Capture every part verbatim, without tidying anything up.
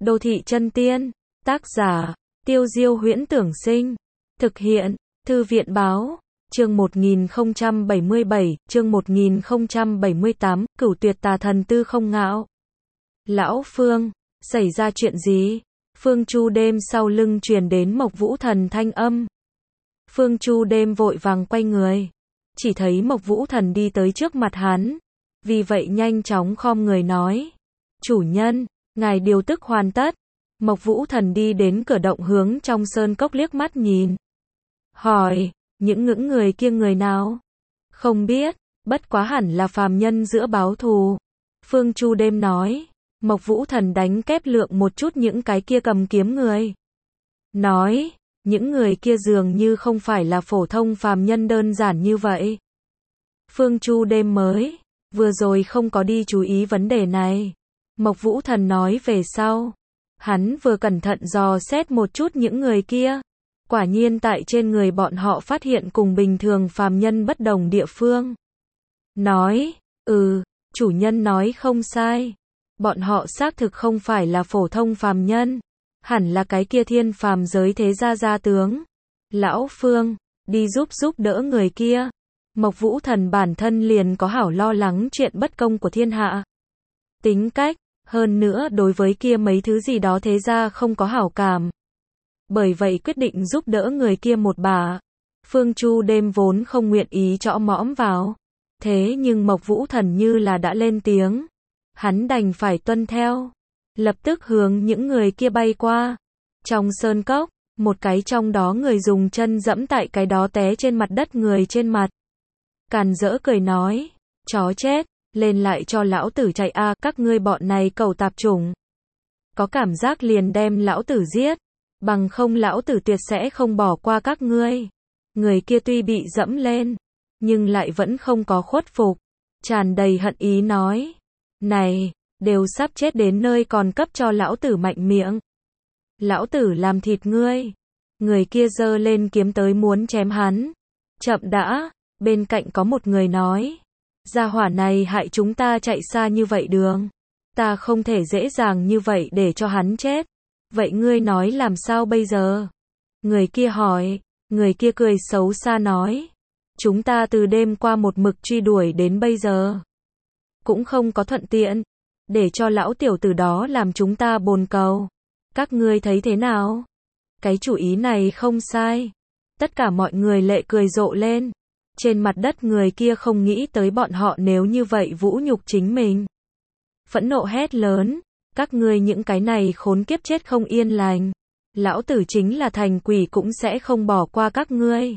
Đô thị chân tiên, tác giả, Tiêu Diêu Huyễn Tưởng Sinh, thực hiện, Thư viện Báo, chương một nghìn không trăm bảy mươi bảy, chương một nghìn không trăm bảy mươi tám, Cửu Tuyệt Tà Thần Tư Không Ngạo. Lão Phương, xảy ra chuyện gì? Phương Chu Đêm sau lưng truyền đến Mộc Vũ Thần thanh âm. Phương Chu Đêm vội vàng quay người, chỉ thấy Mộc Vũ Thần đi tới trước mặt hắn, vì vậy nhanh chóng khom người nói: "Chủ nhân, ngài điều tức hoàn tất." Mộc Vũ Thần đi đến cửa động hướng trong sơn cốc liếc mắt nhìn, hỏi: "Những ngưỡng người kia người nào?" "Không biết, bất quá hẳn là phàm nhân giữa báo thù." Phương Chu Đêm nói. Mộc Vũ Thần đánh kép lượng một chút những cái kia cầm kiếm người, nói: "Những người kia dường như không phải là phổ thông phàm nhân đơn giản như vậy." Phương Chu Đêm mới vừa rồi không có đi chú ý vấn đề này. Mộc Vũ Thần nói về sau, hắn vừa cẩn thận dò xét một chút những người kia, quả nhiên tại trên người bọn họ phát hiện cùng bình thường phàm nhân bất đồng địa phương. Nói: "Ừ, chủ nhân nói không sai. Bọn họ xác thực không phải là phổ thông phàm nhân, hẳn là cái kia thiên phàm giới thế gia gia tướng. Lão Phương, đi giúp giúp đỡ người kia." Mộc Vũ Thần bản thân liền có hảo lo lắng chuyện bất công của thiên hạ tính cách, hơn nữa đối với kia mấy thứ gì đó thế gia không có hảo cảm. Bởi vậy quyết định giúp đỡ người kia một bà. Phương Chu Đêm vốn không nguyện ý chõ mõm vào, thế nhưng Mộc Vũ Thần như là đã lên tiếng, hắn đành phải tuân theo, lập tức hướng những người kia bay qua. Trong sơn cốc, một cái trong đó người dùng chân dẫm tại cái đó té trên mặt đất người trên mặt, càn rỡ cười nói: "Chó chết, lên lại cho lão tử chạy a, à, các ngươi bọn này cẩu tạp chủng. Có cảm giác liền đem lão tử giết, bằng không lão tử tuyệt sẽ không bỏ qua các ngươi." Người kia tuy bị dẫm lên, nhưng lại vẫn không có khuất phục, tràn đầy hận ý nói: "Này, đều sắp chết đến nơi còn cấp cho lão tử mạnh miệng. Lão tử làm thịt ngươi." Người kia giơ lên kiếm tới muốn chém hắn. "Chậm đã." Bên cạnh có một người nói: "Gia hỏa này hại chúng ta chạy xa như vậy đường, ta không thể dễ dàng như vậy để cho hắn chết. Vậy ngươi nói làm sao bây giờ?" Người kia hỏi. Người kia cười xấu xa nói: "Chúng ta từ đêm qua một mực truy đuổi đến bây giờ, cũng không có thuận tiện, để cho lão tiểu tử đó làm chúng ta bồn cầu. Các ngươi thấy thế nào?" Cái chủ ý này không sai. Tất cả mọi người lệ cười rộ lên. Trên mặt đất người kia không nghĩ tới bọn họ nếu như vậy vũ nhục chính mình. Phẫn nộ hét lớn: "Các ngươi những cái này khốn kiếp chết không yên lành. Lão tử chính là thành quỷ cũng sẽ không bỏ qua các ngươi.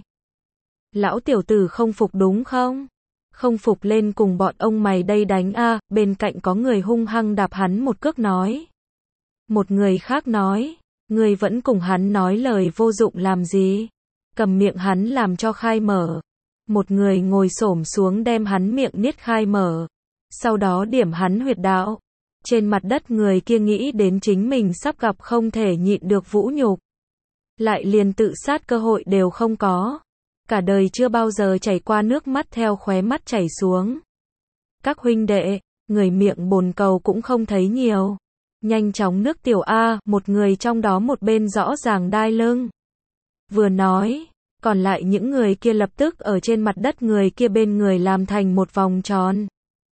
Lão tiểu tử không phục đúng không? Không phục lên cùng bọn ông mày đây đánh a." À. Bên cạnh có người hung hăng đạp hắn một cước nói. Một người khác nói: "Ngươi vẫn cùng hắn nói lời vô dụng làm gì? Cầm miệng hắn làm cho khai mở." Một người ngồi xổm xuống đem hắn miệng niết khai mở, sau đó điểm hắn huyệt đạo. Trên mặt đất người kia nghĩ đến chính mình sắp gặp không thể nhịn được vũ nhục, lại liền tự sát cơ hội đều không có, cả đời chưa bao giờ chảy qua nước mắt theo khóe mắt chảy xuống. "Các huynh đệ, người miệng bồn cầu cũng không thấy nhiều, nhanh chóng nước tiểu a." Một người trong đó một bên rõ ràng đai lưng, vừa nói, còn lại những người kia lập tức ở trên mặt đất người kia bên người làm thành một vòng tròn.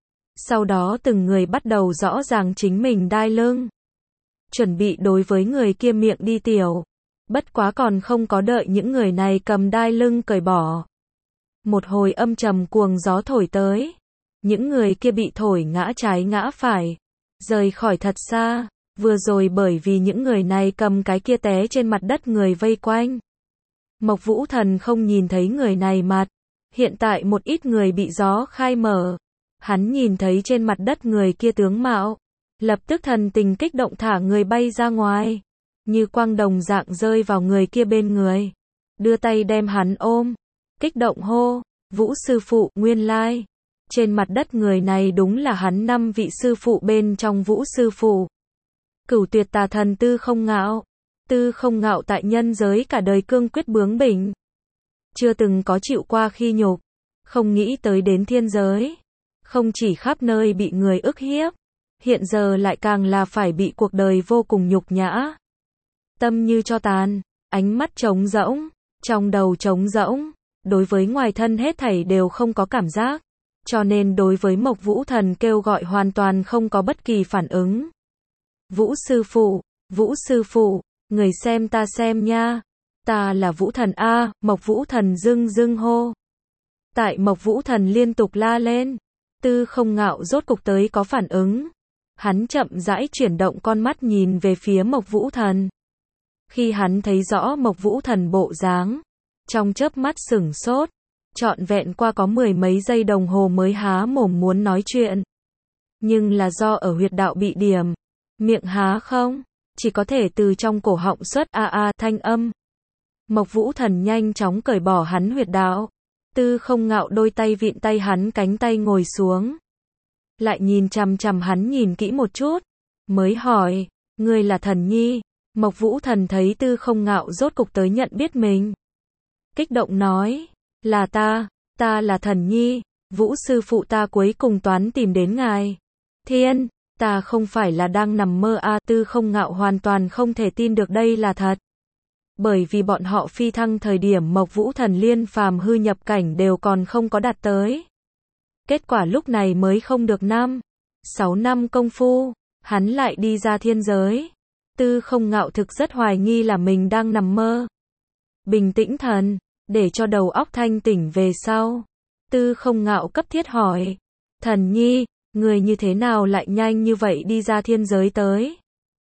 Sau đó từng người bắt đầu rõ ràng chính mình đai lưng, chuẩn bị đối với người kia miệng đi tiểu. Bất quá còn không có đợi những người này cầm đai lưng cởi bỏ, một hồi âm trầm cuồng gió thổi tới. Những người kia bị thổi ngã trái ngã phải, rời khỏi thật xa. Vừa rồi bởi vì những người này cầm cái kia té trên mặt đất người vây quanh, Mộc Vũ Thần không nhìn thấy người này mặt. Hiện tại một ít người bị gió khai mở, hắn nhìn thấy trên mặt đất người kia tướng mạo, lập tức thần tình kích động thả người bay ra ngoài, như quang đồng dạng rơi vào người kia bên người, đưa tay đem hắn ôm, kích động hô: "Vũ sư phụ!" Nguyên lai, trên mặt đất người này đúng là hắn năm vị sư phụ bên trong Vũ sư phụ. Cửu Tuyệt Tà Thần Tư Không Ngạo. Tư Không Ngạo tại nhân giới cả đời cương quyết bướng bỉnh, chưa từng có chịu qua khi nhục, không nghĩ tới đến thiên giới, không chỉ khắp nơi bị người ức hiếp, hiện giờ lại càng là phải bị cuộc đời vô cùng nhục nhã. Tâm như tro tàn, ánh mắt trống rỗng, trong đầu trống rỗng, đối với ngoài thân hết thảy đều không có cảm giác, cho nên đối với Mộc Vũ Thần kêu gọi hoàn toàn không có bất kỳ phản ứng. Vũ sư phụ, Vũ sư phụ, người xem ta xem nha, ta là Vũ Thần a, Mộc Vũ Thần dưng dưng hô. Tại Mộc Vũ Thần liên tục la lên, Tư Không Ngạo rốt cục tới có phản ứng. Hắn chậm rãi chuyển động con mắt nhìn về phía Mộc Vũ Thần. Khi hắn thấy rõ Mộc Vũ Thần bộ dáng, trong chớp mắt sửng sốt, trọn vẹn qua có mười mấy giây đồng hồ mới há mồm muốn nói chuyện. Nhưng là do ở huyệt đạo bị điểm, miệng há không, chỉ có thể từ trong cổ họng xuất a a thanh âm. Mộc Vũ Thần nhanh chóng cởi bỏ hắn huyệt đạo. Tư Không Ngạo đôi tay vịn tay hắn cánh tay ngồi xuống. Lại nhìn chằm chằm hắn nhìn kỹ một chút, mới hỏi, ngươi là Thần Nhi? Mộc Vũ Thần thấy Tư Không Ngạo rốt cục tới nhận biết mình. Kích động nói, là ta, ta là Thần Nhi, Vũ sư phụ ta cuối cùng toán tìm đến ngài. Thiên, ta không phải là đang nằm mơ a. Tư Không Ngạo hoàn toàn không thể tin được đây là thật. Bởi vì bọn họ phi thăng thời điểm Mộc Vũ Thần liên phàm hư nhập cảnh đều còn không có đạt tới. Kết quả lúc này mới không được năm, sáu năm công phu, hắn lại đi ra thiên giới. Tư Không Ngạo thực rất hoài nghi là mình đang nằm mơ. Bình tĩnh thần, để cho đầu óc thanh tỉnh về sau. Tư Không Ngạo cấp thiết hỏi, Thần Nhi, người như thế nào lại nhanh như vậy đi ra thiên giới tới?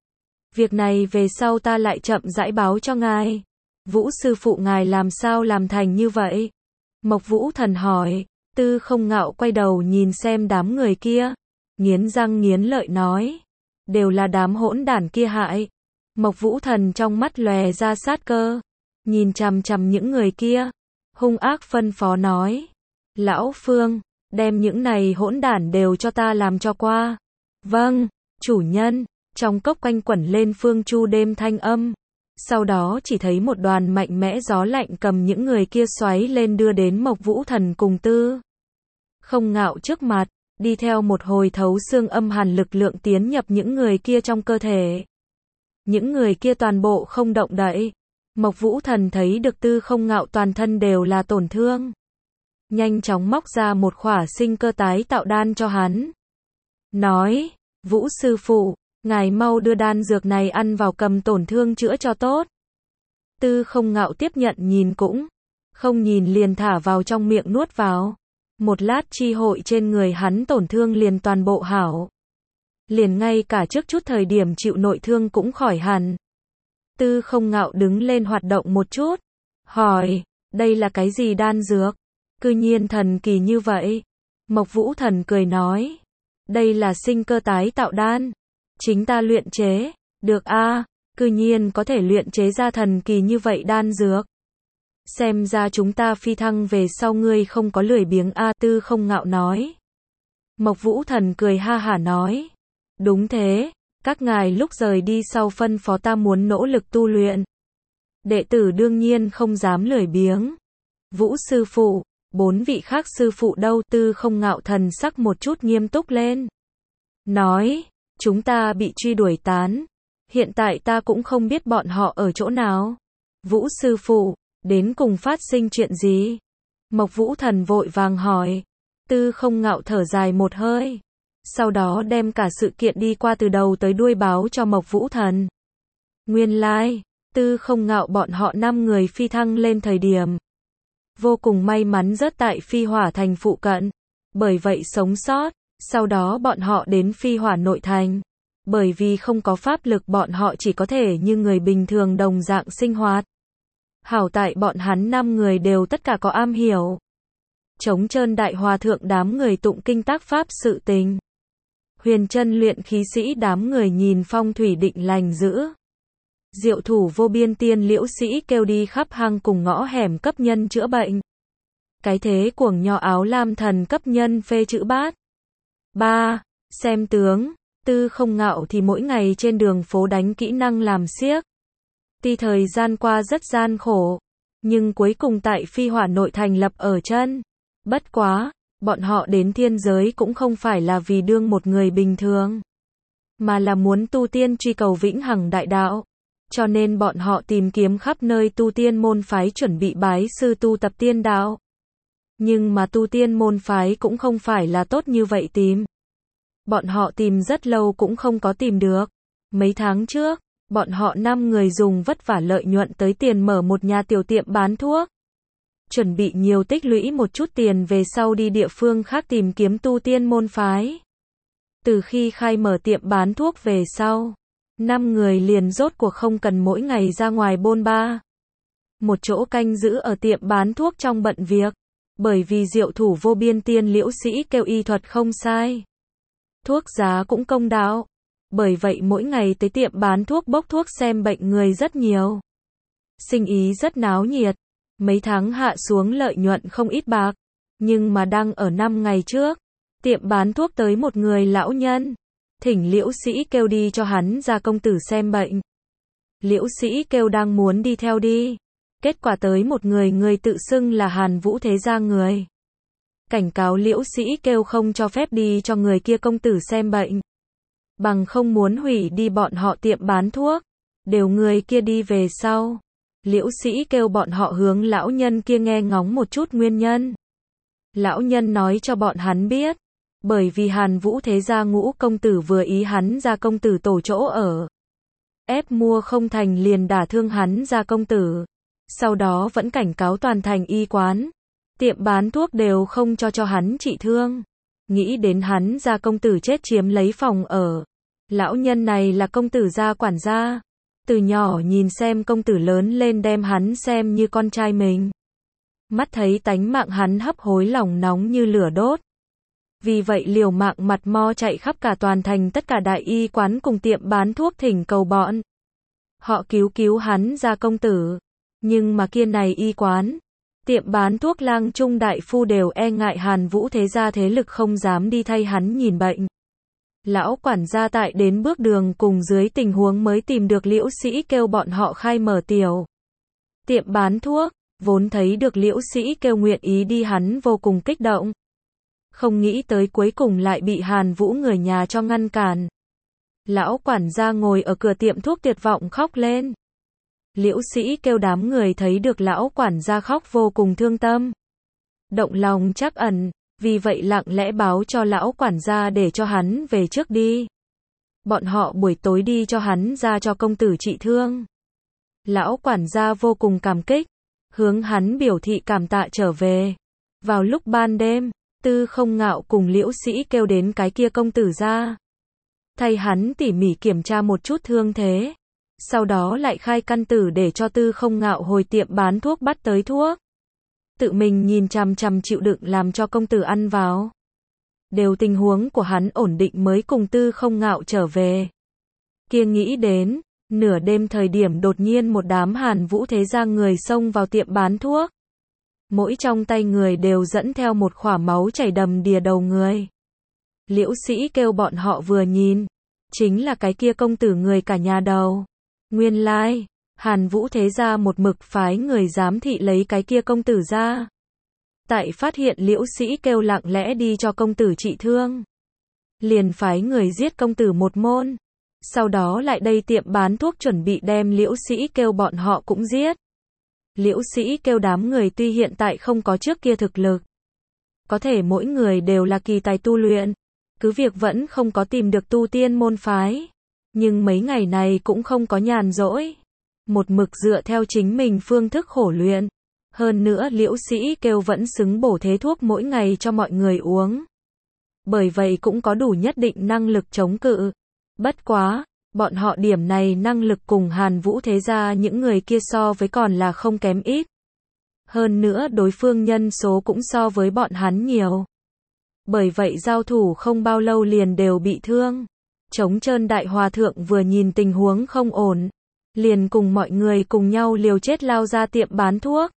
Việc này về sau ta lại chậm rãi báo cho ngài. Vũ sư phụ ngài làm sao làm thành như vậy? Mộc Vũ Thần hỏi. Tư Không Ngạo quay đầu nhìn xem đám người kia, nghiến răng nghiến lợi nói, đều là đám hỗn đản kia hại. Mộc Vũ Thần trong mắt lòe ra sát cơ, nhìn chằm chằm những người kia, hung ác phân phó nói, Lão Phương, đem những này hỗn đản đều cho ta làm cho qua. Vâng, chủ nhân. Trong cốc quanh quẩn lên phương chu đêm thanh âm. Sau đó chỉ thấy một đoàn mạnh mẽ gió lạnh cầm những người kia xoáy lên đưa đến Mộc Vũ Thần cùng Tư Không Ngạo trước mặt, đi theo một hồi thấu xương âm hàn lực lượng tiến nhập những người kia trong cơ thể. Những người kia toàn bộ không động đậy. Mộc Vũ Thần thấy được Tư Không Ngạo toàn thân đều là tổn thương. Nhanh chóng móc ra một khỏa sinh cơ tái tạo đan cho hắn. Nói, Vũ sư phụ, ngài mau đưa đan dược này ăn vào cầm tổn thương chữa cho tốt. Tư Không Ngạo tiếp nhận nhìn cũng không nhìn liền thả vào trong miệng nuốt vào. Một lát chi hội trên người hắn tổn thương liền toàn bộ hảo. Liền ngay cả trước chút thời điểm chịu nội thương cũng khỏi hẳn. Tư Không Ngạo đứng lên hoạt động một chút, hỏi, đây là cái gì đan dược? Cư nhiên thần kỳ như vậy. Mộc Vũ Thần cười nói, đây là sinh cơ tái tạo đan. Chính ta luyện chế, được a, à, cư nhiên có thể luyện chế ra thần kỳ như vậy đan dược. Xem ra chúng ta phi thăng về sau ngươi không có lười biếng a. Tư Không Ngạo nói. Mộc Vũ Thần cười ha hả nói, đúng thế, các ngài lúc rời đi sau phân phó ta muốn nỗ lực tu luyện. Đệ tử đương nhiên không dám lười biếng. Vũ sư phụ, bốn vị khác sư phụ đâu? Tư Không Ngạo thần sắc một chút nghiêm túc lên. Nói, chúng ta bị truy đuổi tán. Hiện tại ta cũng không biết bọn họ ở chỗ nào. Vũ sư phụ, đến cùng phát sinh chuyện gì? Mộc Vũ Thần vội vàng hỏi. Tư Không Ngạo thở dài một hơi. Sau đó đem cả sự kiện đi qua từ đầu tới đuôi báo cho Mộc Vũ Thần. Nguyên lai, like, Tư Không Ngạo bọn họ năm người phi thăng lên thời điểm vô cùng may mắn rớt tại Phi Hỏa Thành phụ cận. Bởi vậy sống sót. Sau đó bọn họ đến Phi Hỏa nội thành. Bởi vì không có pháp lực bọn họ chỉ có thể như người bình thường đồng dạng sinh hoạt. Hảo tại bọn hắn năm người đều tất cả có am hiểu. Trống trơn đại hòa thượng đám người tụng kinh tác pháp sự tình. Huyền chân luyện khí sĩ đám người nhìn phong thủy định lành giữ. Diệu thủ vô biên tiên liễu sĩ kêu đi khắp hang cùng ngõ hẻm cấp nhân chữa bệnh. Cái thế cuồng nho áo lam thần cấp nhân phê chữ bát. ba. Xem tướng. Tư Không Ngạo thì mỗi ngày trên đường phố đánh kỹ năng làm xiếc. Tuy thời gian qua rất gian khổ, nhưng cuối cùng tại Phi Hỏa nội thành lập ở chân. Bất quá, bọn họ đến thiên giới cũng không phải là vì đương một người bình thường. mà là muốn tu tiên truy cầu vĩnh hằng đại đạo. Cho nên bọn họ tìm kiếm khắp nơi tu tiên môn phái chuẩn bị bái sư tu tập tiên đạo. Nhưng mà tu tiên môn phái cũng không phải là tốt như vậy tìm. Bọn họ tìm rất lâu cũng không có tìm được. Mấy tháng trước, bọn họ năm người dùng vất vả lợi nhuận tới tiền mở một nhà tiểu tiệm bán thuốc. Chuẩn bị nhiều tích lũy một chút tiền về sau đi địa phương khác tìm kiếm tu tiên môn phái. Từ khi khai mở tiệm bán thuốc về sau, năm người liền rốt cuộc không cần mỗi ngày ra ngoài bôn ba. Một chỗ canh giữ ở tiệm bán thuốc trong bận việc. Bởi vì diệu thủ vô biên tiên liễu sĩ kêu y thuật không sai. Thuốc giá cũng công đạo. Bởi vậy mỗi ngày tới tiệm bán thuốc bốc thuốc xem bệnh người rất nhiều. Sinh ý rất náo nhiệt. Mấy tháng hạ xuống lợi nhuận không ít bạc. Nhưng mà đang ở năm ngày trước, tiệm bán thuốc tới một người lão nhân. Thỉnh liễu sĩ kêu đi cho hắn ra công tử xem bệnh. Liễu sĩ kêu đang muốn đi theo đi. Kết quả tới một người người tự xưng là Hàn Vũ Thế Gia người. Cảnh cáo liễu sĩ kêu không cho phép đi cho người kia công tử xem bệnh. Bằng không muốn hủy đi bọn họ tiệm bán thuốc. Đều người kia đi về sau. Liễu sĩ kêu bọn họ hướng lão nhân kia nghe ngóng một chút nguyên nhân. Lão nhân nói cho bọn hắn biết. Bởi vì Hàn Vũ Thế Gia ngũ công tử vừa ý hắn ra công tử tổ chỗ ở. Ép mua không thành liền đả thương hắn ra công tử. Sau đó vẫn cảnh cáo toàn thành y quán. Tiệm bán thuốc đều không cho cho hắn trị thương. Nghĩ đến hắn ra công tử chết chiếm lấy phòng ở. Lão nhân này là công tử gia quản gia. Từ nhỏ nhìn xem công tử lớn lên đem hắn xem như con trai mình. Mắt thấy tánh mạng hắn hấp hối lòng nóng như lửa đốt. Vì vậy liều mạng mặt mo chạy khắp cả toàn thành tất cả đại y quán cùng tiệm bán thuốc thỉnh cầu bọn. Họ cứu cứu hắn ra công tử. Nhưng mà kia này y quán, tiệm bán thuốc lang trung đại phu đều e ngại Hàn Vũ Thế Gia thế lực không dám đi thay hắn nhìn bệnh. Lão quản gia tại đến bước đường cùng dưới tình huống mới tìm được liễu sĩ kêu bọn họ khai mở tiểu tiệm bán thuốc, vốn thấy được liễu sĩ kêu nguyện ý đi hắn vô cùng kích động. Không nghĩ tới cuối cùng lại bị Hàn Vũ người nhà cho ngăn cản. Lão quản gia ngồi ở cửa tiệm thuốc tuyệt vọng khóc lên. Liễu sĩ kêu đám người thấy được lão quản gia khóc vô cùng thương tâm. Động lòng trắc ẩn, vì vậy lặng lẽ báo cho lão quản gia để cho hắn về trước đi. Bọn họ buổi tối đi cho hắn ra cho công tử trị thương. Lão quản gia vô cùng cảm kích, hướng hắn biểu thị cảm tạ trở về. Vào lúc ban đêm, Tư Không Ngạo cùng liễu sĩ kêu đến cái kia công tử ra. Thay hắn tỉ mỉ kiểm tra một chút thương thế. Sau đó lại khai căn tử để cho Tư Không Ngạo hồi tiệm bán thuốc bắt tới thuốc. Tự mình nhìn chằm chằm chịu đựng làm cho công tử ăn vào. Đều tình huống của hắn ổn định mới cùng Tư Không Ngạo trở về. Kia nghĩ đến, nửa đêm thời điểm đột nhiên một đám Hàn Vũ Thế Gia người xông vào tiệm bán thuốc. Mỗi trong tay người đều dẫn theo một khỏa máu chảy đầm đìa đầu người. Liễu sĩ kêu bọn họ vừa nhìn, chính là cái kia công tử người cả nhà đầu. Nguyên lai, like, Hàn Vũ Thế Gia một mực phái người giám thị lấy cái kia công tử ra. Tại phát hiện liễu sĩ kêu lặng lẽ đi cho công tử trị thương. Liền phái người giết công tử một môn. Sau đó lại đây tiệm bán thuốc chuẩn bị đem liễu sĩ kêu bọn họ cũng giết. Liễu sĩ kêu đám người tuy hiện tại không có trước kia thực lực. Có thể mỗi người đều là kỳ tài tu luyện. Cứ việc vẫn không có tìm được tu tiên môn phái. Nhưng mấy ngày này cũng không có nhàn rỗi. Một mực dựa theo chính mình phương thức khổ luyện. Hơn nữa liễu sĩ kêu vẫn xứng bổ thế thuốc mỗi ngày cho mọi người uống. Bởi vậy cũng có đủ nhất định năng lực chống cự. Bất quá, bọn họ điểm này năng lực cùng Hàn Vũ Thế Gia những người kia so với còn là không kém ít. Hơn nữa đối phương nhân số cũng so với bọn hắn nhiều. Bởi vậy giao thủ không bao lâu liền đều bị thương. Trống trơn đại hòa thượng vừa nhìn tình huống không ổn. Liền cùng mọi người cùng nhau liều chết lao ra tiệm bán thuốc.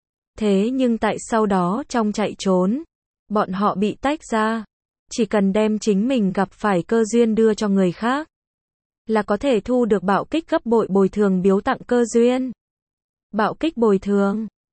Thế nhưng tại sau đó trong chạy trốn, bọn họ bị tách ra. Chỉ cần đem chính mình gặp phải cơ duyên đưa cho người khác, là có thể thu được bạo kích gấp bội bồi thường biếu tặng cơ duyên. Bạo kích bồi thường